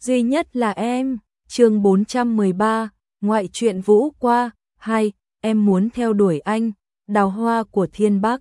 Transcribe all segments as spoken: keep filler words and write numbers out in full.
duy nhất là em. Chương bốn trăm mười ba, ngoại truyện Vũ qua. Hai, em muốn theo đuổi anh. Đào hoa của thiên bắc.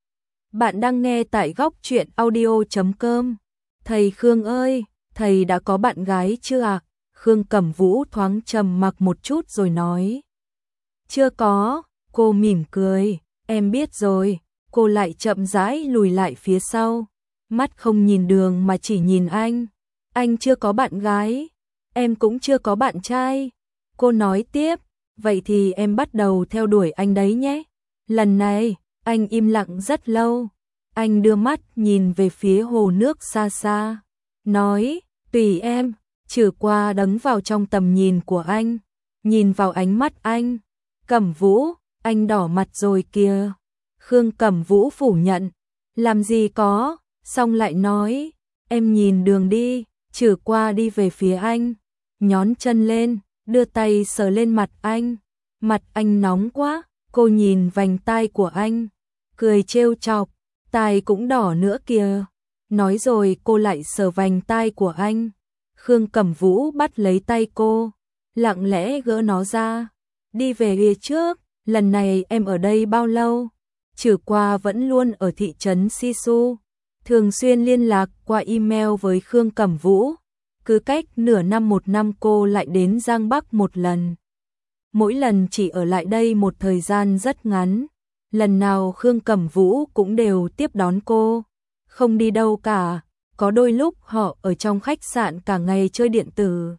Bạn đang nghe tại góc truyện audio chấm com. Thầy Khương ơi, thầy đã có bạn gái chưa ạ? À? Khương Cẩm Vũ thoáng trầm mặc một chút rồi nói. Chưa có, cô mỉm cười, em biết rồi. Cô lại chậm rãi lùi lại phía sau, mắt không nhìn đường mà chỉ nhìn anh. Anh chưa có bạn gái, em cũng chưa có bạn trai. Cô nói tiếp, vậy thì em bắt đầu theo đuổi anh đấy nhé. Lần này, anh im lặng rất lâu. Anh đưa mắt nhìn về phía hồ nước xa xa, nói, tùy em. Trừ qua đấng vào trong tầm nhìn của anh, nhìn vào ánh mắt anh. Cẩm Vũ, anh đỏ mặt rồi kìa. Khương Cẩm Vũ phủ nhận, làm gì có, xong lại nói, em nhìn đường đi. Trừ qua đi về phía anh, nhón chân lên, đưa tay sờ lên mặt anh. Mặt anh nóng quá. Cô nhìn vành tai của anh, cười trêu chọc, tai cũng đỏ nữa kìa. Nói rồi cô lại sờ vành tai của anh. Khương Cẩm Vũ bắt lấy tay cô, lặng lẽ gỡ nó ra. Đi về phía trước, lần này em ở đây bao lâu? Trừ qua vẫn luôn ở thị trấn Sisu, thường xuyên liên lạc qua email với Khương Cẩm Vũ. Cứ cách nửa năm một năm cô lại đến Giang Bắc một lần. Mỗi lần chỉ ở lại đây một thời gian rất ngắn. Lần nào Khương Cẩm Vũ cũng đều tiếp đón cô, không đi đâu cả. Có đôi lúc họ ở trong khách sạn cả ngày chơi điện tử.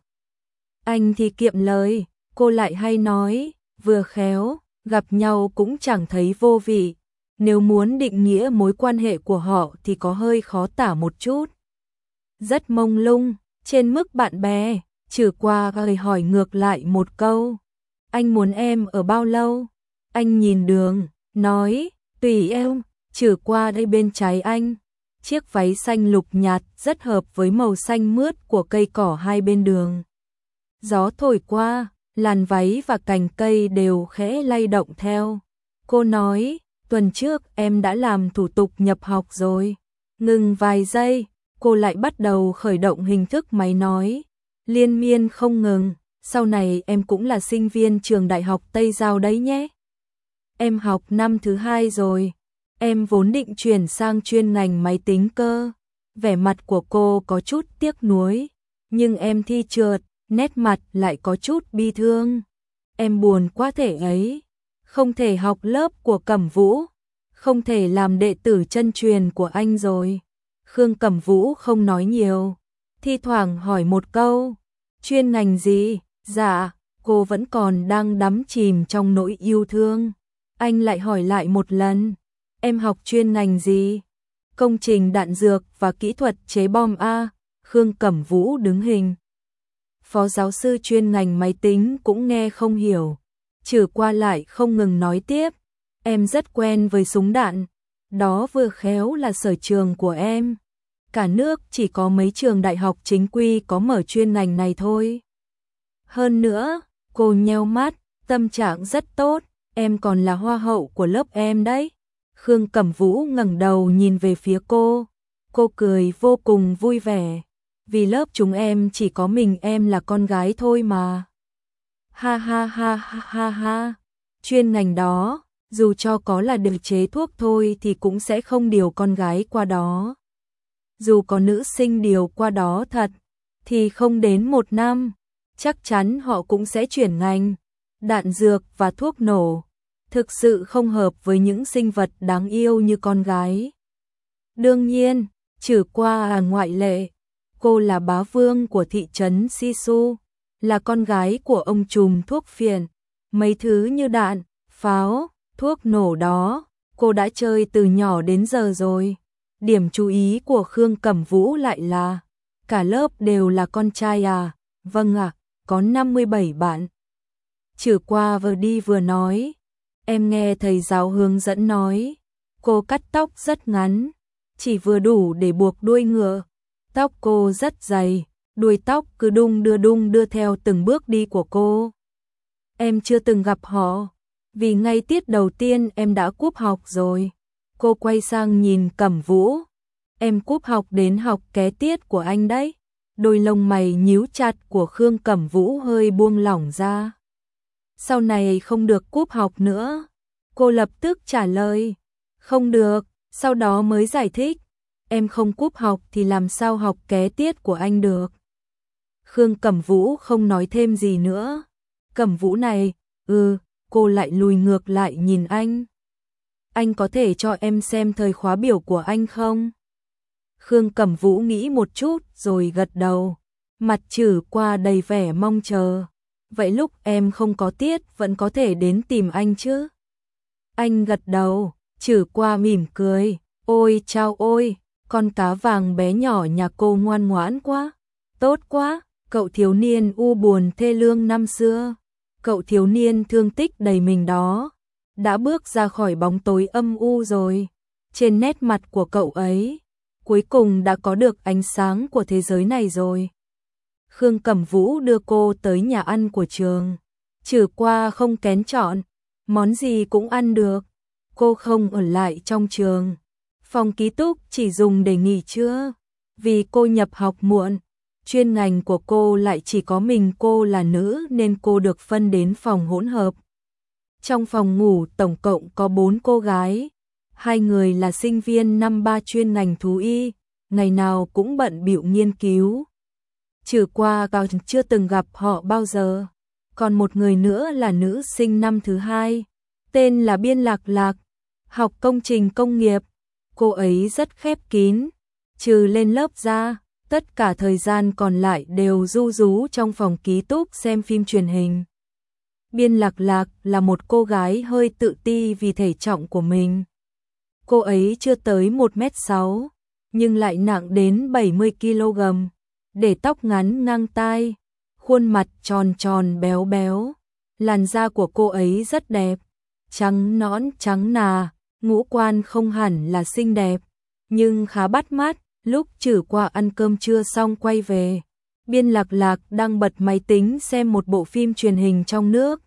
Anh thì kiệm lời, cô lại hay nói, vừa khéo, gặp nhau cũng chẳng thấy vô vị. Nếu muốn định nghĩa mối quan hệ của họ thì có hơi khó tả một chút. Rất mông lung, trên mức bạn bè. Trừ qua gầy hỏi ngược lại một câu. Anh muốn em ở bao lâu? Anh nhìn đường, nói, tùy em. Trừ qua đây bên trái anh. Chiếc váy xanh lục nhạt rất hợp với màu xanh mướt của cây cỏ hai bên đường. Gió thổi qua, làn váy và cành cây đều khẽ lay động theo. Cô nói, tuần trước em đã làm thủ tục nhập học rồi. Ngừng vài giây, cô lại bắt đầu khởi động hình thức máy nói, liên miên không ngừng. Sau này em cũng là sinh viên trường Đại học Tây Giao đấy nhé. Em học năm thứ hai rồi. Em vốn định chuyển sang chuyên ngành máy tính cơ. Vẻ mặt của cô có chút tiếc nuối, nhưng em thi trượt, nét mặt lại có chút bi thương. Em buồn quá thể ấy, không thể học lớp của Cẩm Vũ, không thể làm đệ tử chân truyền của anh rồi. Khương Cẩm Vũ không nói nhiều, thi thoảng hỏi một câu, chuyên ngành gì? Dạ, cô vẫn còn đang đắm chìm trong nỗi yêu thương. Anh lại hỏi lại một lần, em học chuyên ngành gì? Công trình đạn dược và kỹ thuật chế bom a. Khương Cẩm Vũ đứng hình. Phó giáo sư chuyên ngành máy tính cũng nghe không hiểu. Trừ qua lại không ngừng nói tiếp, em rất quen với súng đạn, đó vừa khéo là sở trường của em. Cả nước chỉ có mấy trường đại học chính quy có mở chuyên ngành này thôi. Hơn nữa, cô nheo mắt, tâm trạng rất tốt, em còn là hoa hậu của lớp em đấy. Khương Cẩm Vũ ngẩng đầu nhìn về phía cô, cô cười vô cùng vui vẻ, vì lớp chúng em chỉ có mình em là con gái thôi mà. Ha ha ha ha ha ha, chuyên ngành đó, dù cho có là điều chế thuốc thôi thì cũng sẽ không điều con gái qua đó. Dù có nữ sinh điều qua đó thật, thì không đến một năm, chắc chắn họ cũng sẽ chuyển ngành. Đạn dược và thuốc nổ thực sự không hợp với những sinh vật đáng yêu như con gái. Đương nhiên, trừ qua là ngoại lệ. Cô là bá vương của thị trấn Sisu, là con gái của ông trùm thuốc phiện. Mấy thứ như đạn, pháo, thuốc nổ đó, cô đã chơi từ nhỏ đến giờ rồi. Điểm chú ý của Khương Cẩm Vũ lại là, cả lớp đều là con trai à? Vâng ạ, à, có năm mươi bảy bạn. Trừ qua vừa đi vừa nói, em nghe thầy giáo hướng dẫn nói, cô cắt tóc rất ngắn, chỉ vừa đủ để buộc đuôi ngựa. Tóc cô rất dày, đuôi tóc cứ đung đưa đung đưa theo từng bước đi của cô. Em chưa từng gặp họ, vì ngay tiết đầu tiên em đã cúp học rồi. Cô quay sang nhìn Cẩm Vũ, em cúp học đến học ké tiết của anh đấy. Đôi lông mày nhíu chặt của Khương Cẩm Vũ hơi buông lỏng ra. Sau này không được cúp học nữa. Cô lập tức trả lời. Không được, sau đó mới giải thích. Em không cúp học thì làm sao học ké tiết của anh được. Khương Cẩm Vũ không nói thêm gì nữa. Cẩm Vũ này, ừ, cô lại lùi ngược lại nhìn anh. Anh có thể cho em xem thời khóa biểu của anh không? Khương Cẩm Vũ nghĩ một chút rồi gật đầu. Mặt Trử Qua đầy vẻ mong chờ. Vậy lúc em không có tiết vẫn có thể đến tìm anh chứ? Anh gật đầu, Trử Qua mỉm cười. Ôi chao ôi, con cá vàng bé nhỏ nhà cô ngoan ngoãn quá. Tốt quá, cậu thiếu niên u buồn thê lương năm xưa. Cậu thiếu niên thương tích đầy mình đó. Đã bước ra khỏi bóng tối âm u rồi. Trên nét mặt của cậu ấy, cuối cùng đã có được ánh sáng của thế giới này rồi. Khương Cẩm Vũ đưa cô tới nhà ăn của trường. Trừ Qua không kén chọn, món gì cũng ăn được. Cô không ở lại trong trường. Phòng ký túc chỉ dùng để nghỉ trưa. Vì cô nhập học muộn, chuyên ngành của cô lại chỉ có mình cô là nữ nên cô được phân đến phòng hỗn hợp. Trong phòng ngủ tổng cộng có bốn cô gái. Hai người là sinh viên năm ba chuyên ngành thú y, ngày nào cũng bận bịu nghiên cứu. Trừ Qua còn chưa từng gặp họ bao giờ. Còn một người nữa là nữ sinh năm thứ hai, tên là Biên Lạc Lạc, học công trình công nghiệp. Cô ấy rất khép kín, trừ lên lớp ra, tất cả thời gian còn lại đều ru rú trong phòng ký túc xem phim truyền hình. Biên Lạc Lạc là một cô gái hơi tự ti vì thể trọng của mình. Cô ấy chưa tới một mét sáu, nhưng lại nặng đến bảy mươi ki lô gam, để tóc ngắn ngang tai, khuôn mặt tròn tròn béo béo. Làn da của cô ấy rất đẹp, trắng nõn trắng nà, ngũ quan không hẳn là xinh đẹp, nhưng khá bắt mắt. Lúc Trử Qua ăn cơm trưa xong quay về, Biên Lạc Lạc đang bật máy tính xem một bộ phim truyền hình trong nước.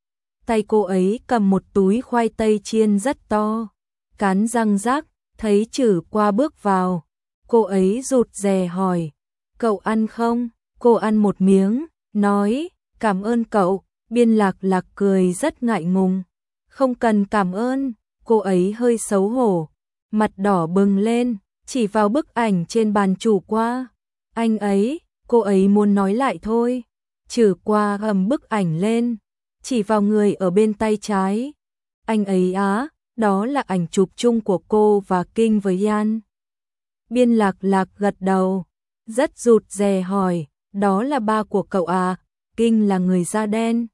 Tay cô ấy cầm một túi khoai tây chiên rất to, cắn răng rắc. Thấy Trử Qua bước vào, cô ấy rụt rè hỏi, cậu ăn không? Cô ăn một miếng, nói, cảm ơn cậu. Biên Lạc Lạc cười rất ngại ngùng, không cần cảm ơn. Cô ấy hơi xấu hổ, mặt đỏ bừng lên, chỉ vào bức ảnh trên bàn Trử Qua. Anh ấy, cô ấy muốn nói lại thôi. Trử Qua gầm bức ảnh lên, chỉ vào người ở bên tay trái. Anh ấy á, đó là ảnh chụp chung của cô và Kinh với Yan. Biên Lạc Lạc gật đầu, rất rụt rè hỏi, đó là ba của cậu à? Kinh là người da đen,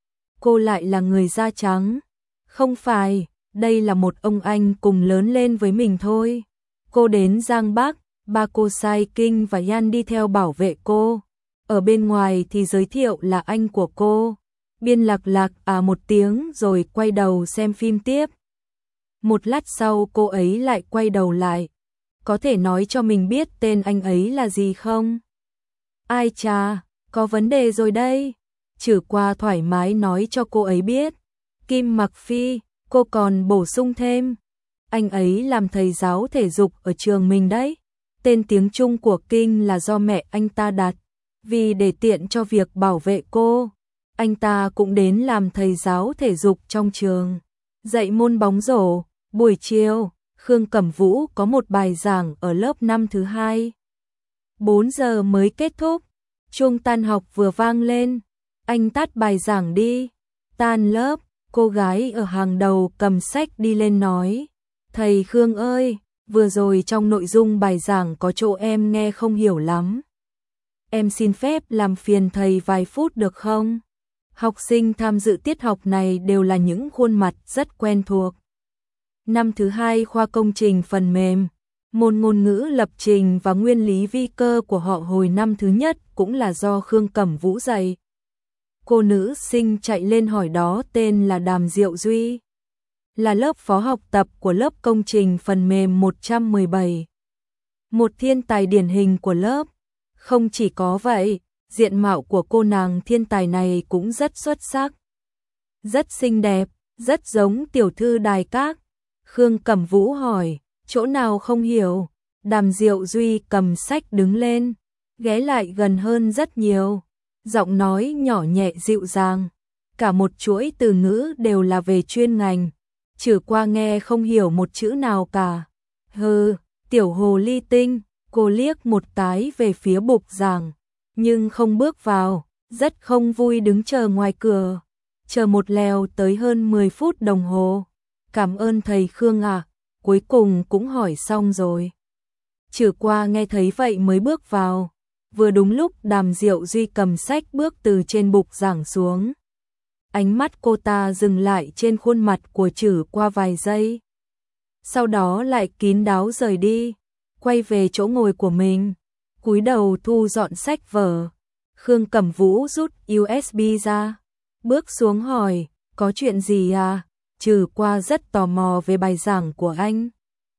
cô lại là người da trắng. Không phải, đây là một ông anh cùng lớn lên với mình thôi. Cô đến Giang Bắc, ba cô sai Kinh và Yan đi theo bảo vệ cô. Ở bên ngoài thì giới thiệu là anh của cô. Biên Lạc Lạc à một tiếng rồi quay đầu xem phim tiếp. Một lát sau cô ấy lại quay đầu lại. Có thể nói cho mình biết tên anh ấy là gì không? Ai chà, có vấn đề rồi đây. Trử Qua thoải mái nói cho cô ấy biết. Kim Mặc Phi, cô còn bổ sung thêm. Anh ấy làm thầy giáo thể dục ở trường mình đấy. Tên tiếng Trung của Kinh là do mẹ anh ta đặt. Vì để tiện cho việc bảo vệ cô, anh ta cũng đến làm thầy giáo thể dục trong trường, dạy môn bóng rổ. Buổi chiều, Khương Cẩm Vũ có một bài giảng ở lớp năm thứ hai. bốn giờ mới kết thúc, chuông tan học vừa vang lên. Anh tắt bài giảng đi. Tan lớp, cô gái ở hàng đầu cầm sách đi lên nói, thầy Khương ơi, vừa rồi trong nội dung bài giảng có chỗ em nghe không hiểu lắm. Em xin phép làm phiền thầy vài phút được không? Học sinh tham dự tiết học này đều là những khuôn mặt rất quen thuộc. Năm thứ hai khoa công trình phần mềm, môn ngôn ngữ lập trình và nguyên lý vi cơ của họ hồi năm thứ nhất cũng là do Khương Cẩm Vũ dạy. Cô nữ sinh chạy lên hỏi đó tên là Đàm Diệu Duy, là lớp phó học tập của lớp công trình phần mềm một trăm mười bảy. Một thiên tài điển hình của lớp. Không chỉ có vậy, diện mạo của cô nàng thiên tài này cũng rất xuất sắc. Rất xinh đẹp, rất giống tiểu thư Đài Các. Khương Cẩm Vũ hỏi, chỗ nào không hiểu? Đàm Diệu Duy cầm sách đứng lên. ghé lại gần hơn rất nhiều, giọng nói nhỏ nhẹ dịu dàng, cả một chuỗi từ ngữ đều là về chuyên ngành, Trử Qua nghe không hiểu một chữ nào cả. Hừ, tiểu hồ ly tinh, cô liếc một cái về phía bục giảng, nhưng không bước vào, rất không vui đứng chờ ngoài cửa, chờ một lèo tới hơn mười phút đồng hồ. Cảm ơn thầy Khương ạ, à, cuối cùng cũng hỏi xong rồi. Trử Qua nghe thấy vậy mới bước vào, vừa đúng lúc Đàm Diệu Duy cầm sách bước từ trên bục giảng xuống. Ánh mắt cô ta dừng lại trên khuôn mặt của Trử Qua vài giây, sau đó lại kín đáo rời đi, quay về chỗ ngồi của mình, cúi đầu thu dọn sách vở. Khương Cẩm Vũ rút u ét bê ra, bước xuống hỏi, có chuyện gì à? Trử Qua rất tò mò về bài giảng của anh.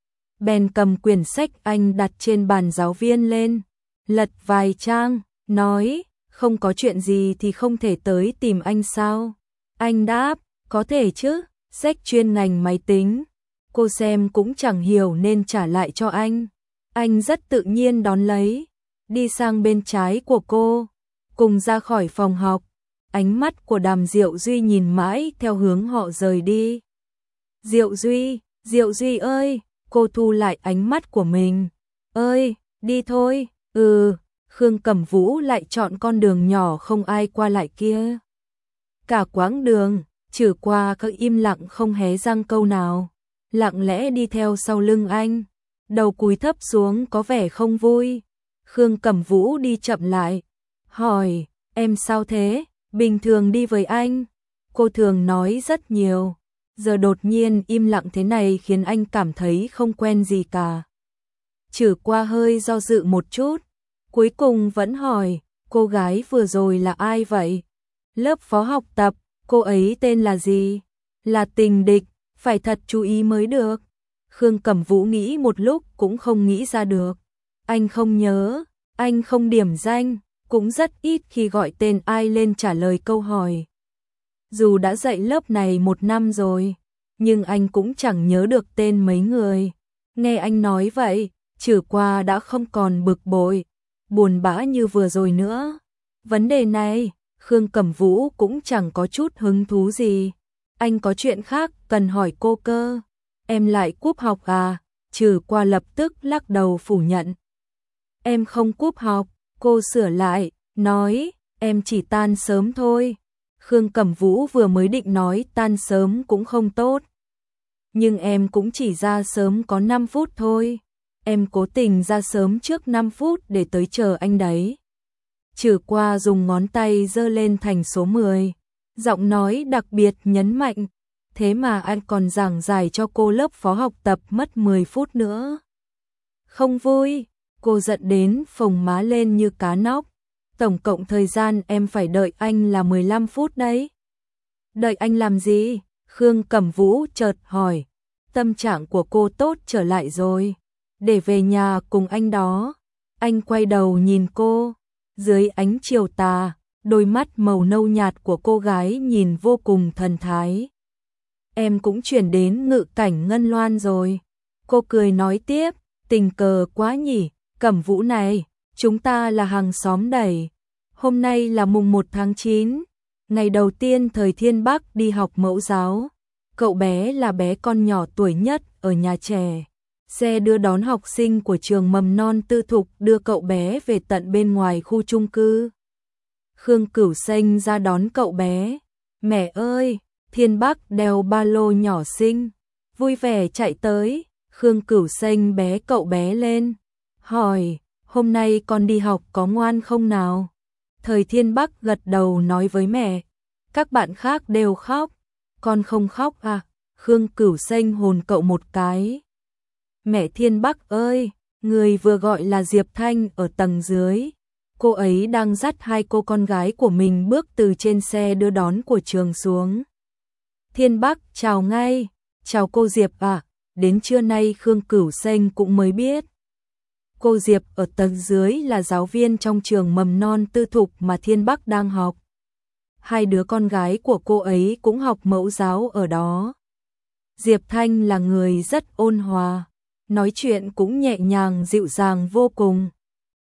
Bèn cầm quyển sách anh đặt trên bàn giáo viên lên, lật vài trang, nói, không có chuyện gì thì không thể tới tìm anh sao? Anh đáp, có thể chứ, sách chuyên ngành máy tính. Cô xem cũng chẳng hiểu nên trả lại cho anh. Anh rất tự nhiên đón lấy, đi sang bên trái của cô, cùng ra khỏi phòng học. Ánh mắt của Đàm Diệu Duy nhìn mãi theo hướng họ rời đi. Diệu Duy, Diệu Duy ơi, cô thu lại ánh mắt của mình. Ơi, đi thôi, ừ, Khương Cẩm Vũ lại chọn con đường nhỏ không ai qua lại kia. Cả quãng đường, Trử Qua cứ im lặng không hé răng câu nào, lặng lẽ đi theo sau lưng anh, đầu cúi thấp xuống có vẻ không vui. Khương Cẩm Vũ đi chậm lại, hỏi, em sao thế, bình thường đi với anh, cô thường nói rất nhiều, giờ đột nhiên im lặng thế này khiến anh cảm thấy không quen gì cả. Trử Qua hơi do dự một chút, cuối cùng vẫn hỏi, cô gái vừa rồi là ai vậy? Lớp phó học tập, cô ấy tên là gì? Là tình địch, phải thật chú ý mới được. Khương Cẩm Vũ nghĩ một lúc cũng không nghĩ ra được. Anh không nhớ, anh không điểm danh, cũng rất ít khi gọi tên ai lên trả lời câu hỏi. Dù đã dạy lớp này một năm rồi, nhưng anh cũng chẳng nhớ được tên mấy người. Nghe anh nói vậy, Trử Qua đã không còn bực bội, buồn bã như vừa rồi nữa. Vấn đề này, Khương Cẩm Vũ cũng chẳng có chút hứng thú gì. Anh có chuyện khác cần hỏi cô cơ. Em lại cúp học à? Trử Qua lập tức lắc đầu phủ nhận. Em không cúp học, cô sửa lại, nói, em chỉ tan sớm thôi. Khương Cẩm Vũ vừa mới định nói tan sớm cũng không tốt. Nhưng em cũng chỉ ra sớm có năm phút thôi. Em cố tình ra sớm trước năm phút để tới chờ anh đấy. Trử Qua dùng ngón tay giơ lên thành số mười, giọng nói đặc biệt nhấn mạnh, thế mà anh còn giảng giải cho cô lớp phó học tập mất mười phút nữa. Không vui, cô giận đến phồng má lên như cá nóc, tổng cộng thời gian em phải đợi anh là mười lăm phút đấy. Đợi anh làm gì? Khương Cẩm Vũ chợt hỏi, tâm trạng của cô tốt trở lại rồi, để về nhà cùng anh đó. Anh quay đầu nhìn cô, dưới ánh chiều tà, đôi mắt màu nâu nhạt của cô gái nhìn vô cùng thần thái. Em cũng chuyển đến ngự cảnh Ngân Loan rồi. Cô cười nói tiếp, tình cờ quá nhỉ, Cẩm Vũ này, chúng ta là hàng xóm đẩy. Hôm nay là mùng một tháng chín, ngày đầu tiên thời Thiên Bắc đi học mẫu giáo. Cậu bé là bé con nhỏ tuổi nhất ở nhà trẻ. Xe đưa đón học sinh của trường mầm non tư thục đưa cậu bé về tận bên ngoài khu chung cư. Khương Cửu Xanh ra đón cậu bé. Mẹ ơi, Thiên Bắc đeo ba lô nhỏ xinh, vui vẻ chạy tới. Khương Cửu Xanh bé cậu bé lên, hỏi, hôm nay con đi học có ngoan không nào? Thời Thiên Bắc gật đầu nói với mẹ, các bạn khác đều khóc, con không khóc à? Khương Cửu Xanh hồn cậu một cái. Mẹ Thiên Bắc ơi, người vừa gọi là Diệp Thanh ở tầng dưới. Cô ấy đang dắt hai cô con gái của mình bước từ trên xe đưa đón của trường xuống. Thiên Bắc chào ngay, chào cô Diệp ạ. Đến trưa nay Khương Cửu Xanh cũng mới biết. Cô Diệp ở tầng dưới là giáo viên trong trường mầm non tư thục mà Thiên Bắc đang học. Hai đứa con gái của cô ấy cũng học mẫu giáo ở đó. Diệp Thanh là người rất ôn hòa, nói chuyện cũng nhẹ nhàng dịu dàng vô cùng.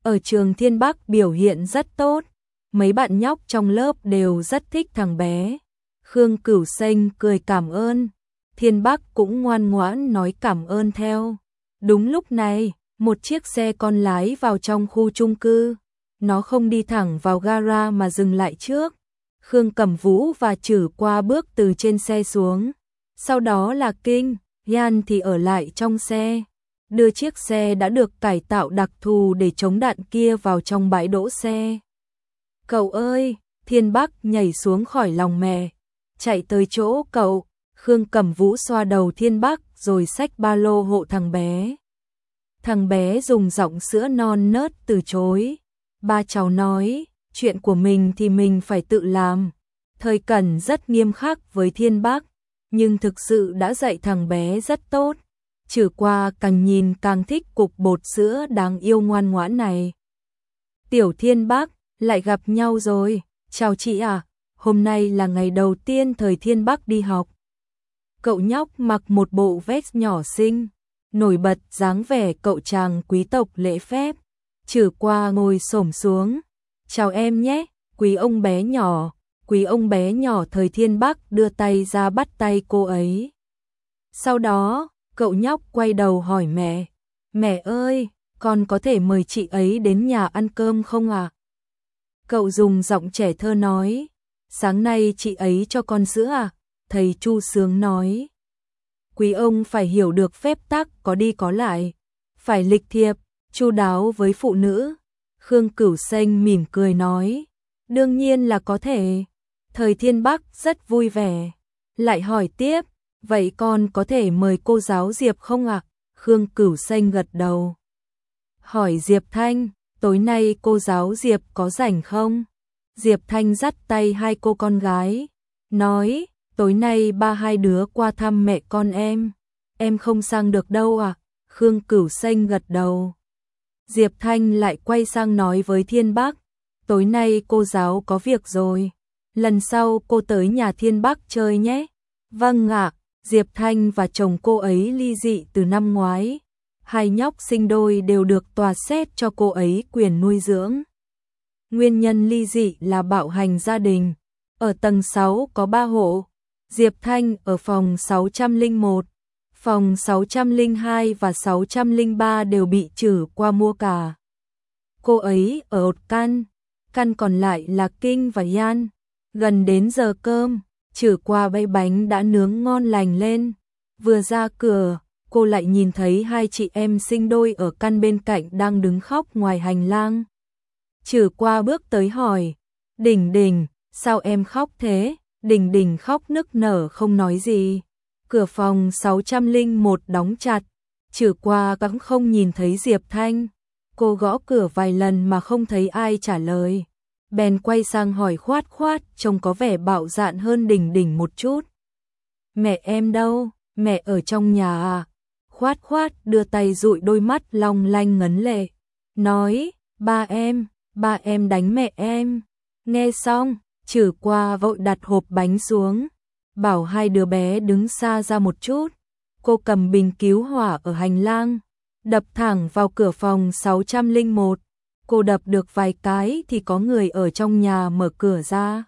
ở trường Thiên Bắc biểu hiện rất tốt, mấy bạn nhóc trong lớp đều rất thích thằng bé. Khương Cửu Xanh cười cảm ơn, Thiên Bắc cũng ngoan ngoãn nói cảm ơn theo. Đúng lúc này, một chiếc xe con lái vào trong khu chung cư. Nó không đi thẳng vào gara mà dừng lại trước. Khương Cẩm Vũ và Trử Qua bước từ trên xe xuống. Sau đó là Kinh, Yan thì ở lại trong xe, đưa chiếc xe đã được cải tạo đặc thù để chống đạn kia vào trong bãi đỗ xe. Cậu ơi, Thiên Bắc nhảy xuống khỏi lòng mẹ, chạy tới chỗ cậu. Khương Cẩm Vũ xoa đầu Thiên Bắc rồi xách ba lô hộ thằng bé. Thằng bé dùng giọng sữa non nớt từ chối. Ba cháu nói, chuyện của mình thì mình phải tự làm. Thời Cẩn rất nghiêm khắc với Thiên Bắc, nhưng thực sự đã dạy thằng bé rất tốt. Trừ Qua càng nhìn càng thích cục bột sữa đáng yêu ngoan ngoãn này. Tiểu Thiên Bắc, lại gặp nhau rồi. Chào chị à, hôm nay là ngày đầu tiên Thời Thiên Bắc đi học. Cậu nhóc mặc một bộ vest nhỏ xinh, nổi bật dáng vẻ cậu chàng quý tộc lễ phép. Trừ Qua ngồi xổm xuống. Chào em nhé, quý ông bé nhỏ. Quý ông bé nhỏ. Thời Thiên Bắc đưa tay ra bắt tay cô ấy. Sau đó, cậu nhóc quay đầu hỏi mẹ. Mẹ ơi, con có thể mời chị ấy đến nhà ăn cơm không ạ? À? Cậu dùng giọng trẻ thơ nói. Sáng nay chị ấy cho con sữa à? Thầy Chu Sướng nói. Quý ông phải hiểu được phép tắc có đi có lại, phải lịch thiệp, chu đáo với phụ nữ. Khương Cửu Xanh mỉm cười nói. Đương nhiên là có thể. Thời Thiên Bắc rất vui vẻ. Lại hỏi tiếp, vậy con có thể mời cô giáo Diệp không ạ? À? Khương Cửu Xanh gật đầu. Hỏi Diệp Thanh, tối nay cô giáo Diệp có rảnh không? Diệp Thanh dắt tay hai cô con gái, nói, tối nay ba hai đứa qua thăm mẹ con em. Em không sang được đâu à? Khương Cửu Xanh gật đầu. Diệp Thanh lại quay sang nói với Thiên Bắc, tối nay cô giáo có việc rồi. Lần sau cô tới nhà Thiên Bắc chơi nhé. Vâng ạ. Diệp Thanh và chồng cô ấy ly dị từ năm ngoái. Hai nhóc sinh đôi đều được tòa xét cho cô ấy quyền nuôi dưỡng. Nguyên nhân ly dị là bạo hành gia đình. Ở tầng sáu có ba hộ. Diệp Thanh ở phòng sáu trăm lẻ một, phòng sáu trăm lẻ hai và sáu trăm lẻ ba đều bị Trử Qua mua cả. Cô ấy ở một căn, căn còn lại là Kinh và Yan. Gần đến giờ cơm, Trử Qua bày bánh đã nướng ngon lành lên. Vừa ra cửa, cô lại nhìn thấy hai chị em sinh đôi ở căn bên cạnh đang đứng khóc ngoài hành lang. Trử Qua bước tới hỏi, Đình Đình, sao em khóc thế? Đình Đình khóc nức nở không nói gì. Cửa phòng sáu trăm lẻ một đóng chặt. Trử Qua cũng không nhìn thấy Diệp Thanh. Cô gõ cửa vài lần mà không thấy ai trả lời. Bèn quay sang hỏi Khoát Khoát, trông có vẻ bạo dạn hơn Đình Đình một chút. Mẹ em đâu? Mẹ ở trong nhà à? Khoát Khoát đưa tay dụi đôi mắt long lanh ngấn lệ. Nói, ba em, ba em đánh mẹ em. Nghe xong, Trử Qua vội đặt hộp bánh xuống, bảo hai đứa bé đứng xa ra một chút. Cô cầm bình cứu hỏa ở hành lang, đập thẳng vào cửa phòng sáu trăm lẻ một. Cô đập được vài cái thì có người ở trong nhà mở cửa ra.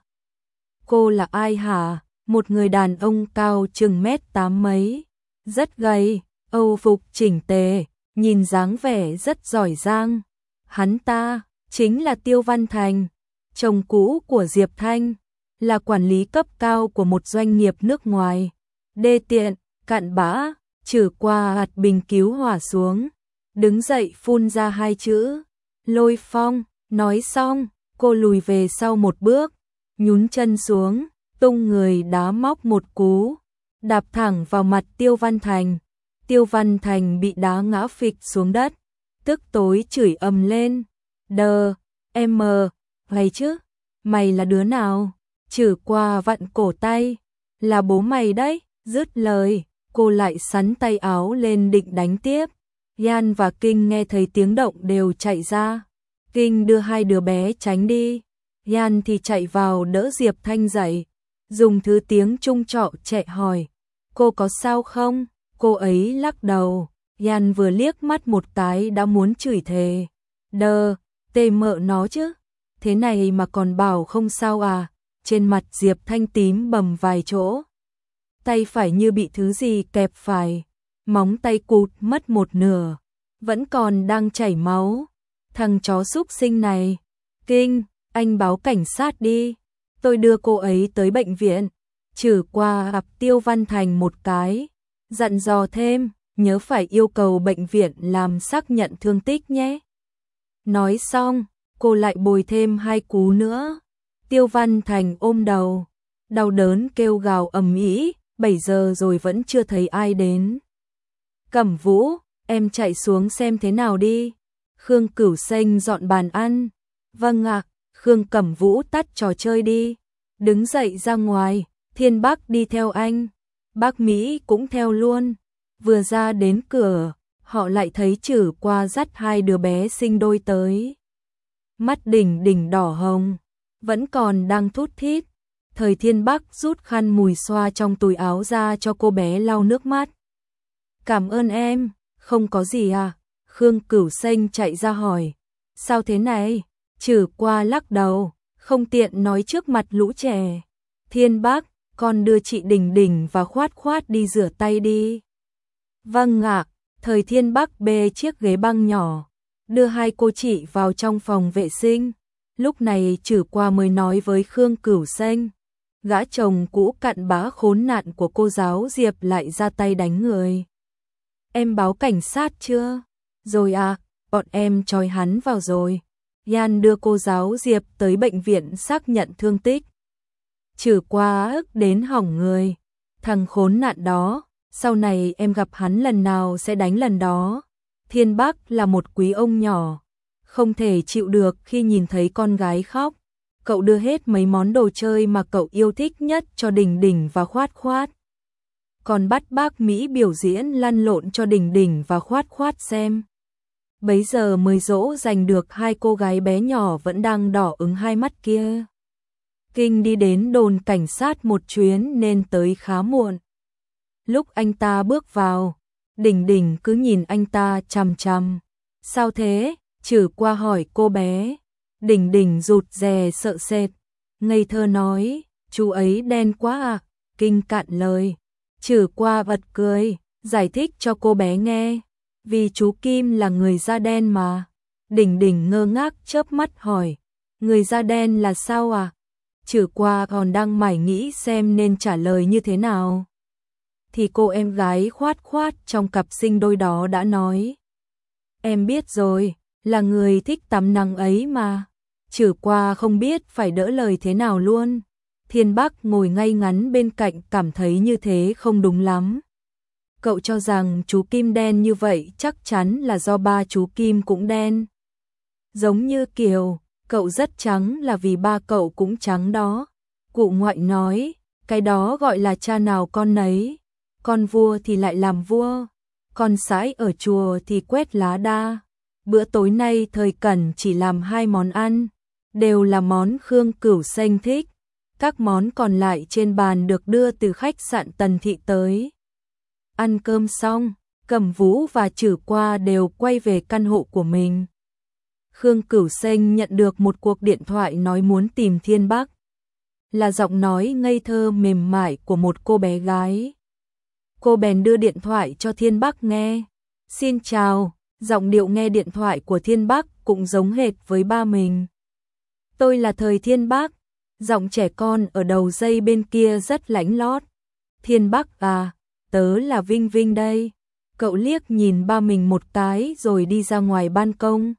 Cô là ai hả? Một người đàn ông cao chừng mét tám mấy, rất gầy, âu phục chỉnh tề, nhìn dáng vẻ rất giỏi giang. Hắn ta chính là Tiêu Văn Thành, chồng cũ của Diệp Thanh, là quản lý cấp cao của một doanh nghiệp nước ngoài. Đê tiện, cặn bã. Trử Qua hạt bình cứu hỏa xuống, đứng dậy phun ra hai chữ, Lôi Phong. Nói xong, cô lùi về sau một bước, nhún chân xuống, tung người đá móc một cú, đạp thẳng vào mặt Tiêu Văn Thành. Tiêu Văn Thành bị đá ngã phịch xuống đất, tức tối chửi ầm lên, đờ, em mờ, hay chứ, mày là đứa nào? Trử Qua vặn cổ tay, là bố mày đấy. Dứt lời, cô lại sắn tay áo lên định đánh tiếp. Yan và Kinh nghe thấy tiếng động đều chạy ra. Kinh đưa hai đứa bé tránh đi, Yan thì chạy vào đỡ Diệp Thanh dậy, dùng thứ tiếng Trung trọ trẻ hỏi, cô có sao không? Cô ấy lắc đầu. Yan vừa liếc mắt một cái đã muốn chửi thề, đờ, Tê mợ nó chứ, thế này mà còn bảo không sao à? Trên mặt Diệp Thanh tím bầm vài chỗ. Tay phải như bị thứ gì kẹp phải, móng tay cụt mất một nửa, vẫn còn đang chảy máu. Thằng chó súc sinh này, kinh, anh báo cảnh sát đi, tôi đưa cô ấy tới bệnh viện. Trừ qua gặp Tiêu Văn Thành một cái, dặn dò thêm, nhớ phải yêu cầu bệnh viện làm xác nhận thương tích nhé. Nói xong, cô lại bồi thêm hai cú nữa. Tiêu Văn Thành ôm đầu, đau đớn kêu gào ầm ĩ, bảy giờ rồi vẫn chưa thấy ai đến. Cẩm Vũ, em chạy xuống xem thế nào đi. Khương Cửu Xanh dọn bàn ăn. Vâng ạ, Khương Cẩm Vũ tắt trò chơi đi. Đứng dậy ra ngoài, Thiên Bắc đi theo anh. Bác Mỹ cũng theo luôn. Vừa ra đến cửa, họ lại thấy Trử Qua dắt hai đứa bé sinh đôi tới. Mắt Đỉnh Đỉnh đỏ hồng, vẫn còn đang thút thít. Thời Thiên Bắc rút khăn mùi xoa trong túi áo ra cho cô bé lau nước mắt. Cảm ơn em, không có gì à? Khương Cửu Xanh chạy ra hỏi. Sao thế này? Trử Qua lắc đầu, không tiện nói trước mặt lũ trẻ. Thiên Bắc, con đưa chị Đỉnh Đỉnh và Khoát Khoát đi rửa tay đi. Vâng ạ. Thời Thiên Bắc bê chiếc ghế băng nhỏ, đưa hai cô chị vào trong phòng vệ sinh. Lúc này Trử Qua mới nói với Khương Cửu Xanh. Gã chồng cũ cặn bã khốn nạn của cô giáo Diệp lại ra tay đánh người. Em báo cảnh sát chưa? Rồi à, bọn em trói hắn vào rồi. Yan đưa cô giáo Diệp tới bệnh viện xác nhận thương tích. Trử Qua ức đến hỏng người. Thằng khốn nạn đó, sau này em gặp hắn lần nào sẽ đánh lần đó. Thiên Bắc là một quý ông nhỏ, không thể chịu được khi nhìn thấy con gái khóc. Cậu đưa hết mấy món đồ chơi mà cậu yêu thích nhất cho Đỉnh Đỉnh và Khoát Khoát. Còn bắt bác Mỹ biểu diễn lăn lộn cho Đỉnh Đỉnh và Khoát Khoát xem. Bấy giờ mới dỗ dành được hai cô gái bé nhỏ vẫn đang đỏ ứng hai mắt kia. Kinh đi đến đồn cảnh sát một chuyến nên tới khá muộn. Lúc anh ta bước vào, Đỉnh Đỉnh cứ nhìn anh ta chằm chằm. Sao thế? Trử Qua hỏi cô bé. Đỉnh Đỉnh rụt rè sợ sệt, ngây thơ nói, chú ấy đen quá à? Kinh cạn lời. Trử Qua bật cười, giải thích cho cô bé nghe. Vì chú Kim là người da đen mà. Đỉnh Đỉnh ngơ ngác chớp mắt hỏi, người da đen là sao à? Trử Qua còn đang mải nghĩ xem nên trả lời như thế nào. Thì cô em gái Khoát Khoát trong cặp sinh đôi đó đã nói. Em biết rồi, là người thích tắm nắng ấy mà. Trử Qua không biết phải đỡ lời thế nào luôn. Thiên Bắc ngồi ngay ngắn bên cạnh cảm thấy như thế không đúng lắm. Cậu cho rằng chú Kim đen như vậy chắc chắn là do ba chú Kim cũng đen. Giống như Kiều, cậu rất trắng là vì ba cậu cũng trắng đó. Cụ ngoại nói, cái đó gọi là cha nào con nấy. Con vua thì lại làm vua, con sãi ở chùa thì quét lá đa. Bữa tối nay Thời Cẩn chỉ làm hai món ăn, đều là món Khương Cửu Xanh thích. Các món còn lại trên bàn được đưa từ khách sạn Tần Thị tới. Ăn cơm xong, Cẩm Vũ và Trử Qua đều quay về căn hộ của mình. Khương Cửu Xanh nhận được một cuộc điện thoại nói muốn tìm Thiên Bắc. Là giọng nói ngây thơ mềm mại của một cô bé gái. Cô bèn đưa điện thoại cho Thiên Bắc nghe. Xin chào, giọng điệu nghe điện thoại của Thiên Bắc cũng giống hệt với ba mình. Tôi là Thời Thiên Bắc, giọng trẻ con ở đầu dây bên kia rất lánh lót. Thiên Bắc à, tớ là Vinh Vinh đây. Cậu liếc nhìn ba mình một cái rồi đi ra ngoài ban công.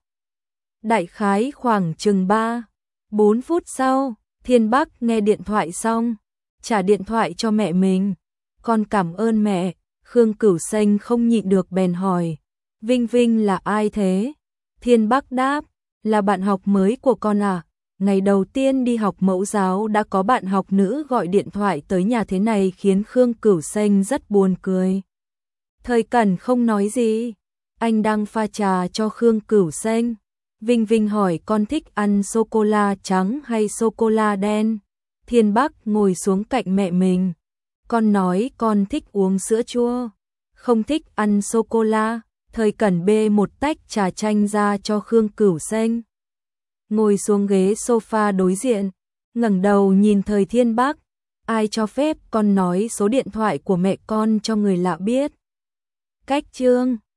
Đại khái khoảng chừng ba, bốn phút sau, Thiên Bắc nghe điện thoại xong, trả điện thoại cho mẹ mình. Con cảm ơn mẹ. Khương Cửu Xanh không nhịn được bèn hỏi, Vinh Vinh là ai thế? Thiên Bắc đáp, là bạn học mới của con à? Ngày đầu tiên đi học mẫu giáo đã có bạn học nữ gọi điện thoại tới nhà thế này khiến Khương Cửu Xanh rất buồn cười. Thời Cẩn không nói gì, anh đang pha trà cho Khương Cửu Xanh. Vinh Vinh hỏi con thích ăn sô-cô-la trắng hay sô-cô-la đen? Thiên Bắc ngồi xuống cạnh mẹ mình. Con nói con thích uống sữa chua, không thích ăn sô-cô-la. Thời Cẩn bê một tách trà chanh ra cho Khương Cửu Xanh. ngồi xuống ghế sofa đối diện, ngẩng đầu nhìn Thời Thiên Bắc, ai cho phép con nói số điện thoại của mẹ con cho người lạ biết. Cách chương